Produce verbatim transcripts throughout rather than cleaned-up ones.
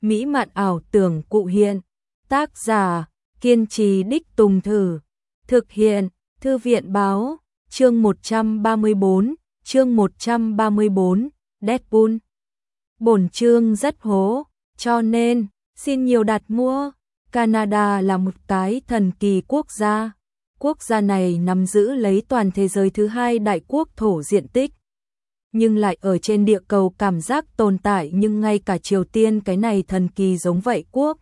mỹ mạn ảo tưởng cụ hiện. Tác giả, kiên trì đích tùng thử. Thực hiện, Thư viện báo, chương một trăm ba mươi bốn, chương một trăm ba mươi bốn, Deadpool. Bổn chương rất hố, cho nên, xin nhiều đặt mua. Canada là một cái thần kỳ quốc gia. Quốc gia này nắm giữ lấy toàn thế giới thứ hai đại quốc thổ diện tích. Nhưng lại ở trên địa cầu cảm giác tồn tại, nhưng ngay cả Triều Tiên cái này thần kỳ giống vậy quốc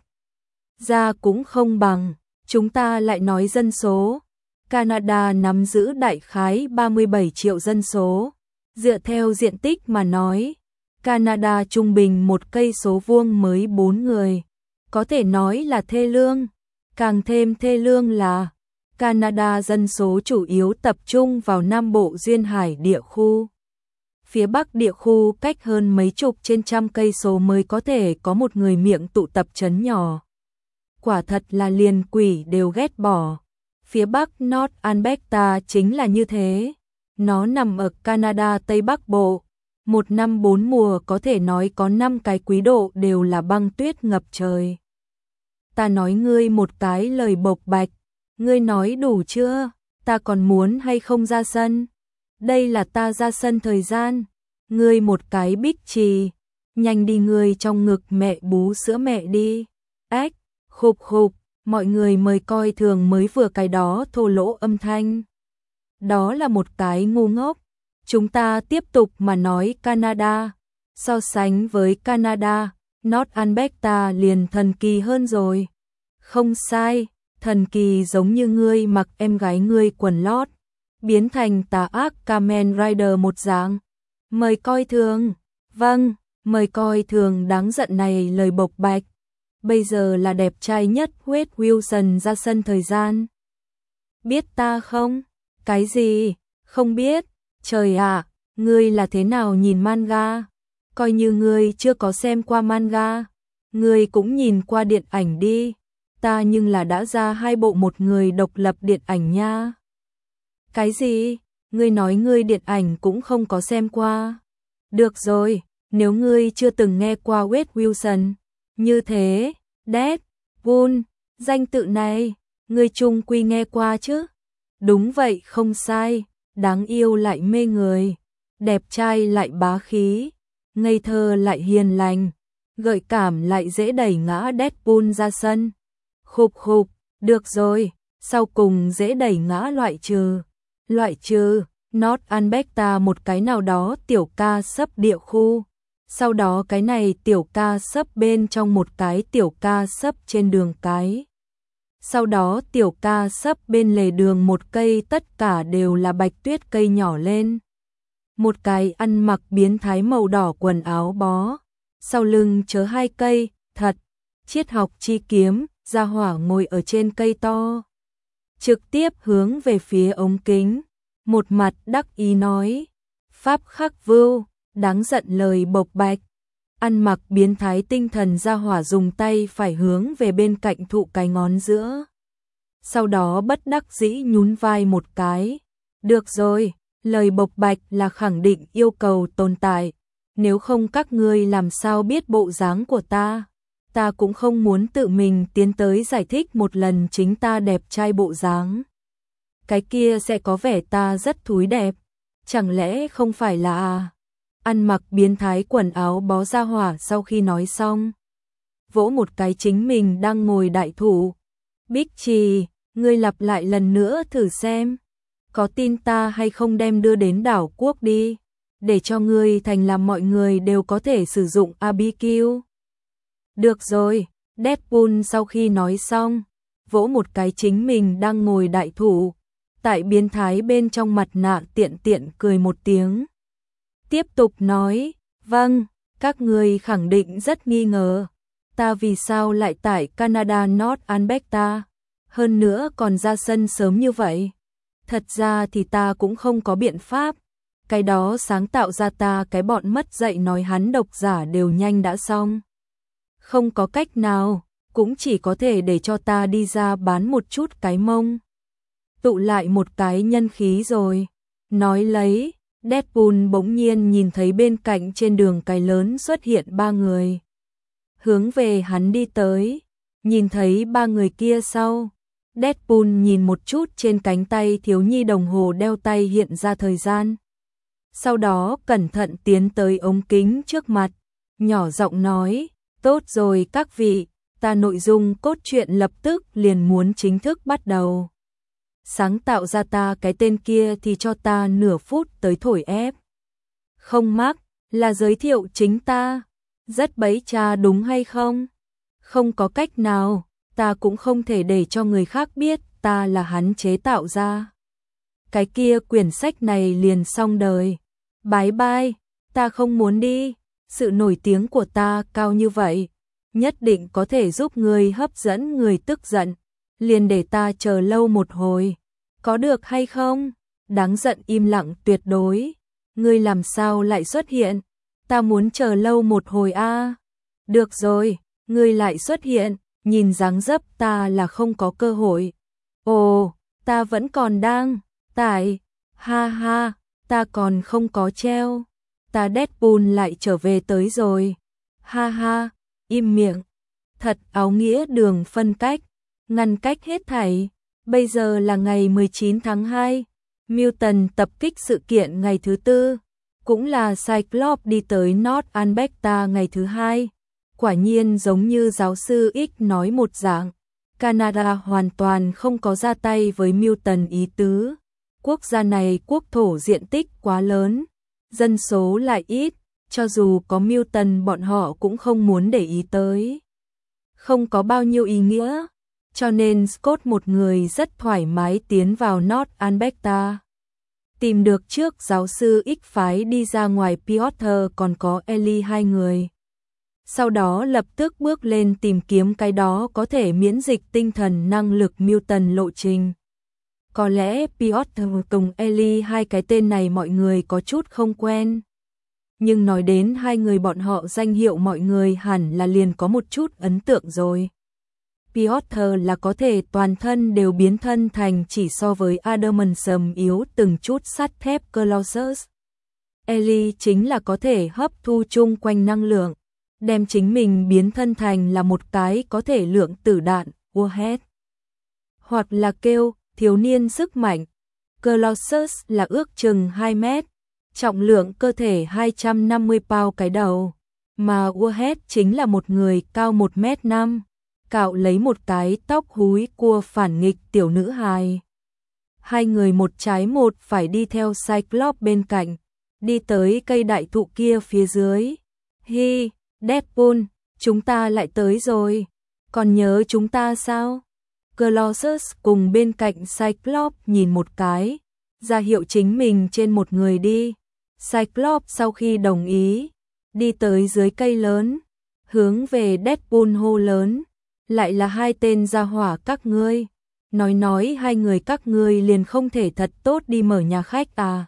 gia cũng không bằng. Chúng ta lại nói dân số. Canada nắm giữ đại khái ba mươi bảy triệu dân số. Dựa theo diện tích mà nói, Canada trung bình một cây số vuông mới bốn người. Có thể nói là thê lương. Càng thêm thê lương là Canada dân số chủ yếu tập trung vào Nam Bộ duyên hải địa khu. Phía Bắc địa khu cách hơn mấy chục trên trăm cây số mới có thể có một người miệng tụ tập trấn nhỏ. Quả thật là liền quỷ đều ghét bỏ. Phía Bắc North Alberta chính là như thế. Nó nằm ở Canada Tây Bắc Bộ. Một năm bốn mùa có thể nói có năm cái quý độ đều là băng tuyết ngập trời. Ta nói ngươi một cái lời bộc bạch. Ngươi nói đủ chưa? Ta còn muốn hay không ra sân? Đây là ta ra sân thời gian. Ngươi một cái bích trì. Nhanh đi, ngươi trong ngực mẹ bú sữa mẹ đi. Ếch, khục khục, mọi người mới coi thường mới vừa cái đó thô lỗ âm thanh. Đó là một cái ngu ngốc. Chúng ta tiếp tục mà nói Canada. So sánh với Canada, North Alberta liền thần kỳ hơn rồi. Không sai, thần kỳ giống như ngươi mặc em gái ngươi quần lót, biến thành tà ác Kamen Rider một dạng. Mời coi thường. Vâng, mời coi thường đáng giận này lời bộc bạch. Bây giờ là đẹp trai nhất Wade Wilson ra sân thời gian. Biết ta không? Cái gì? Không biết. Trời ạ, ngươi là thế nào nhìn manga? Coi như ngươi chưa có xem qua manga, ngươi cũng nhìn qua điện ảnh đi. Ta nhưng là đã ra hai bộ một người độc lập điện ảnh nha. Cái gì? Ngươi nói ngươi điện ảnh cũng không có xem qua. Được rồi, nếu ngươi chưa từng nghe qua Wade Wilson, như thế, Deadpool, danh tự này, ngươi chung quy nghe qua chứ? Đúng vậy, không sai, đáng yêu lại mê người, đẹp trai lại bá khí, ngây thơ lại hiền lành, gợi cảm lại dễ đẩy ngã Deadpool ra sân. Khục khục, được rồi, sau cùng dễ đẩy ngã loại trừ. Loại trừ, North Alberta một cái nào đó tiểu ca sấp địa khu. Sau đó cái này tiểu ca sấp bên trong một cái tiểu ca sấp trên đường cái. Sau đó tiểu ca sấp bên lề đường một cây, tất cả đều là bạch tuyết cây nhỏ lên. Một cái ăn mặc biến thái màu đỏ quần áo bó. Sau lưng chớ hai cây, thật, triết học chi kiếm, gia hỏa ngồi ở trên cây to. Trực tiếp hướng về phía ống kính. Một mặt đắc ý nói. Pháp khắc vưu, đáng giận lời bộc bạch. Ăn mặc biến thái tinh thần gia hỏa dùng tay phải hướng về bên cạnh thụ cái ngón giữa. Sau đó bất đắc dĩ nhún vai một cái. Được rồi, lời bộc bạch là khẳng định yêu cầu tồn tại. Nếu không các ngươi làm sao biết bộ dáng của ta? Ta cũng không muốn tự mình tiến tới giải thích một lần chính ta đẹp trai bộ dáng. Cái kia sẽ có vẻ ta rất thúi đẹp. Chẳng lẽ không phải là à? Ăn mặc biến thái quần áo bó ra hỏa sau khi nói xong. Vỗ một cái chính mình đang ngồi đại thụ. Bích Trì, ngươi lặp lại lần nữa thử xem. Có tin ta hay không đem đưa đến đảo quốc đi. Để cho ngươi thành làm mọi người đều có thể sử dụng a bê quy. Được rồi, Deadpool sau khi nói xong, vỗ một cái chính mình đang ngồi đại thụ. Tại biến thái bên trong mặt nạ tiện tiện cười một tiếng. Tiếp tục nói, vâng, các người khẳng định rất nghi ngờ. Ta vì sao lại tại Canada North Alberta, hơn nữa còn ra sân sớm như vậy. Thật ra thì ta cũng không có biện pháp. Cái đó sáng tạo ra ta cái bọn mất dạy nói hắn độc giả đều nhanh đã xong. Không có cách nào, cũng chỉ có thể để cho ta đi ra bán một chút cái mông. Tụ lại một cái nhân khí rồi. Nói lấy, Deadpool bỗng nhiên nhìn thấy bên cạnh trên đường cái lớn xuất hiện ba người. hướng về hắn đi tới, nhìn thấy ba người kia sau. Deadpool nhìn một chút trên cánh tay thiếu nhi đồng hồ đeo tay hiện ra thời gian. Sau đó cẩn thận tiến tới ống kính trước mặt, nhỏ giọng nói, tốt rồi các vị, ta nội dung cốt truyện lập tức liền muốn chính thức bắt đầu. Sáng tạo ra ta cái tên kia thì cho ta nửa phút tới thổi ép. Không mắc, là giới thiệu chính ta. Rất bấy cha đúng hay không? Không có cách nào, ta cũng không thể để cho người khác biết ta là hắn chế tạo ra. Cái kia quyển sách này liền xong đời. Bái bai, ta không muốn đi, sự nổi tiếng của ta cao như vậy, nhất định có thể giúp người hấp dẫn người tức giận, liền để ta chờ lâu một hồi, có được hay không? Đáng giận im lặng tuyệt đối, ngươi làm sao lại xuất hiện, ta muốn chờ lâu một hồi a. À. Được rồi, ngươi lại xuất hiện, nhìn dáng dấp ta là không có cơ hội. Ồ, ta vẫn còn đang, tại, ha ha. Ta còn không có treo, ta Deadpool lại trở về tới rồi, ha ha, im miệng, thật áo nghĩa đường phân cách, ngăn cách hết thảy, bây giờ là ngày mười chín tháng hai, Mutant tập kích sự kiện ngày thứ tư, cũng là Cyclops đi tới North Albecta ngày thứ hai, quả nhiên giống như giáo sư X nói một dạng, Canada hoàn toàn không có ra tay với Mutant ý tứ. Quốc gia này quốc thổ diện tích quá lớn, dân số lại ít, cho dù có Mutant bọn họ cũng không muốn để ý tới. Không có bao nhiêu ý nghĩa, cho nên Scott một người rất thoải mái tiến vào North Albecta. Tìm được trước giáo sư X phái đi ra ngoài Piotr còn có Ellie hai người. Sau đó lập tức bước lên tìm kiếm cái đó có thể miễn dịch tinh thần năng lực Mutant lộ trình. Có lẽ Piotr cùng Ellie hai cái tên này mọi người có chút không quen. Nhưng nói đến hai người bọn họ danh hiệu mọi người hẳn là liền có một chút ấn tượng rồi. Piotr là có thể toàn thân đều biến thân thành chỉ so với Adamantium yếu từng chút sắt thép Colossus. Ellie chính là có thể hấp thu chung quanh năng lượng, đem chính mình biến thân thành là một cái có thể lượng tử đạn, Warhead. Hoặc là kêu thiếu niên sức mạnh, Colossus là ước chừng hai mét, trọng lượng cơ thể hai trăm năm mươi pound cái đầu, mà Warhead chính là một người cao một mét năm, cạo lấy một cái tóc húi cua phản nghịch tiểu nữ hài. Hai người một trái một phải đi theo Cyclops bên cạnh, đi tới cây đại thụ kia phía dưới. Hi, Deadpool, chúng ta lại tới rồi, còn nhớ chúng ta sao? Colossus cùng bên cạnh Cyclops nhìn một cái, ra hiệu chính mình trên một người đi. Cyclops sau khi đồng ý, đi tới dưới cây lớn, hướng về Deadpool hô lớn, lại là hai tên gia hỏa các ngươi, nói nói hai người các ngươi liền không thể thật tốt đi mở nhà khách à?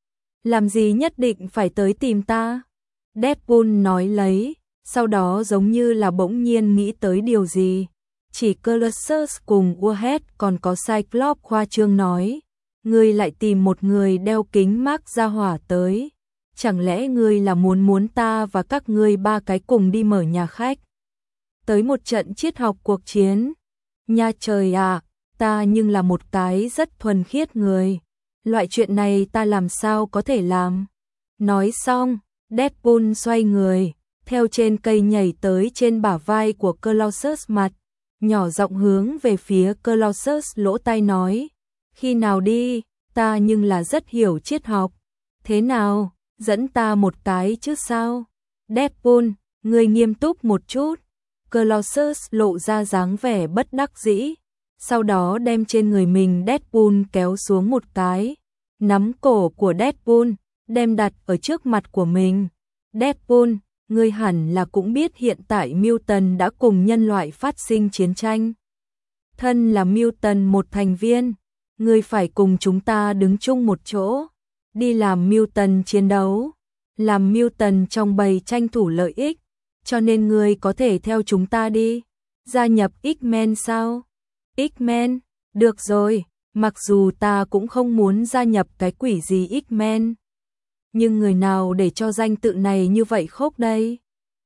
Làm gì nhất định phải tới tìm ta? Deadpool nói lấy, sau đó giống như là bỗng nhiên nghĩ tới điều gì. Chỉ Colossus cùng Warhead còn có Cyclops khoa trương nói, ngươi lại tìm một người đeo kính mác gia hỏa tới, chẳng lẽ ngươi là muốn muốn ta và các ngươi ba cái cùng đi mở nhà khách? Tới một trận triết học cuộc chiến. Nha trời à, ta nhưng là một cái rất thuần khiết người, loại chuyện này ta làm sao có thể làm? Nói xong, Deadpool xoay người, theo trên cây nhảy tới trên bả vai của Colossus mặt, nhỏ giọng hướng về phía Colossus lỗ tai nói, khi nào đi, ta nhưng là rất hiểu triết học, thế nào, dẫn ta một cái chứ sao? Deadpool, ngươi nghiêm túc một chút. Colossus lộ ra dáng vẻ bất đắc dĩ, sau đó đem trên người mình Deadpool kéo xuống một cái, nắm cổ của Deadpool, đem đặt ở trước mặt của mình. Deadpool, ngươi hẳn là cũng biết hiện tại Mutant đã cùng nhân loại phát sinh chiến tranh. Thân là Mutant một thành viên, ngươi phải cùng chúng ta đứng chung một chỗ, đi làm Mutant chiến đấu, làm Mutant trong bầy tranh thủ lợi ích, cho nên ngươi có thể theo chúng ta đi, gia nhập X-Men sao? X-Men, được rồi, mặc dù ta cũng không muốn gia nhập cái quỷ gì X-Men, nhưng người nào để cho danh tự này như vậy khốc đây?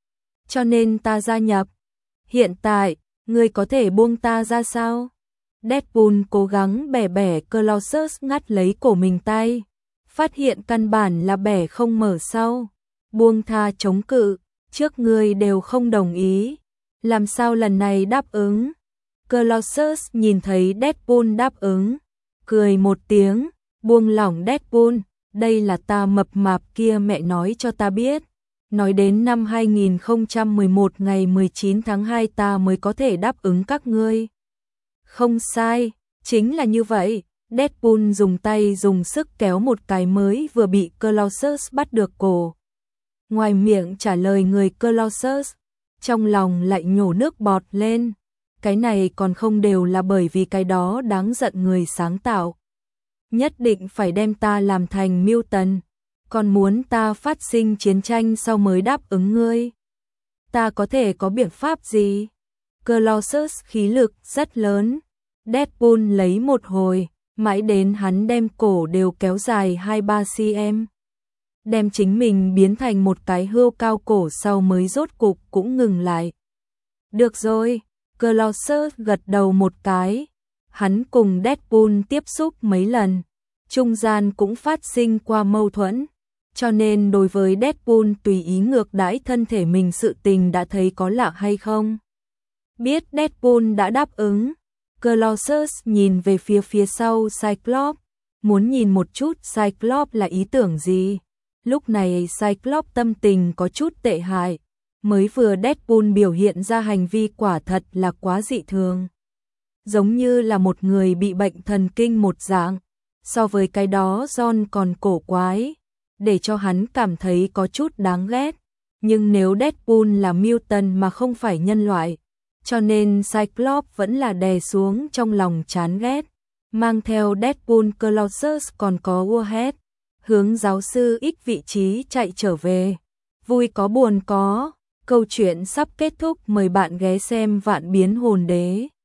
cho nên ta gia nhập. Hiện tại, ngươi có thể buông ta ra sao? Deadpool cố gắng bẻ bẻ Colossus ngắt lấy cổ mình tay, phát hiện căn bản là bẻ không mở sau. Buông tha chống cự, trước ngươi đều không đồng ý, làm sao lần này đáp ứng? Colossus nhìn thấy Deadpool đáp ứng, cười một tiếng, buông lỏng Deadpool, đây là ta mập mạp kia mẹ nói cho ta biết. Nói đến năm hai nghìn không trăm mười một ngày mười chín tháng hai ta mới có thể đáp ứng các ngươi. Không sai, chính là như vậy. Deadpool dùng tay dùng sức kéo một cái mới vừa bị Colossus bắt được cổ. Ngoài miệng trả lời người Colossus, trong lòng lại nhổ nước bọt lên. Cái này còn không đều là bởi vì cái đó đáng giận người sáng tạo. Nhất định phải đem ta làm thành Mutant, còn muốn ta phát sinh chiến tranh sau mới đáp ứng ngươi. Ta có thể có biện pháp gì? Colossus khí lực rất lớn. Deadpool lấy một hồi, mãi đến hắn đem cổ đều kéo dài hai ba xăng-ti-mét. Đem chính mình biến thành một cái hươu cao cổ sau mới rốt cục cũng ngừng lại. Được rồi, Colossus gật đầu một cái. Hắn cùng Deadpool tiếp xúc mấy lần, trung gian cũng phát sinh qua mâu thuẫn, cho nên đối với Deadpool tùy ý ngược đãi thân thể mình sự tình đã thấy có lạ hay không. Biết Deadpool đã đáp ứng, Colossus nhìn về phía phía sau Cyclops, muốn nhìn một chút Cyclops là ý tưởng gì. Lúc này Cyclops tâm tình có chút tệ hại, mới vừa Deadpool biểu hiện ra hành vi quả thật là quá dị thường. Giống như là một người bị bệnh thần kinh một dạng, so với cái đó John còn cổ quái, để cho hắn cảm thấy có chút đáng ghét. Nhưng nếu Deadpool là mutant mà không phải nhân loại, cho nên Cyclops vẫn là đè xuống trong lòng chán ghét. Mang theo Deadpool Colossus còn có Warhead, hướng giáo sư X vị trí chạy trở về. Vui có buồn có, câu chuyện sắp kết thúc, mời bạn ghé xem Vạn Biến Hồn Đế.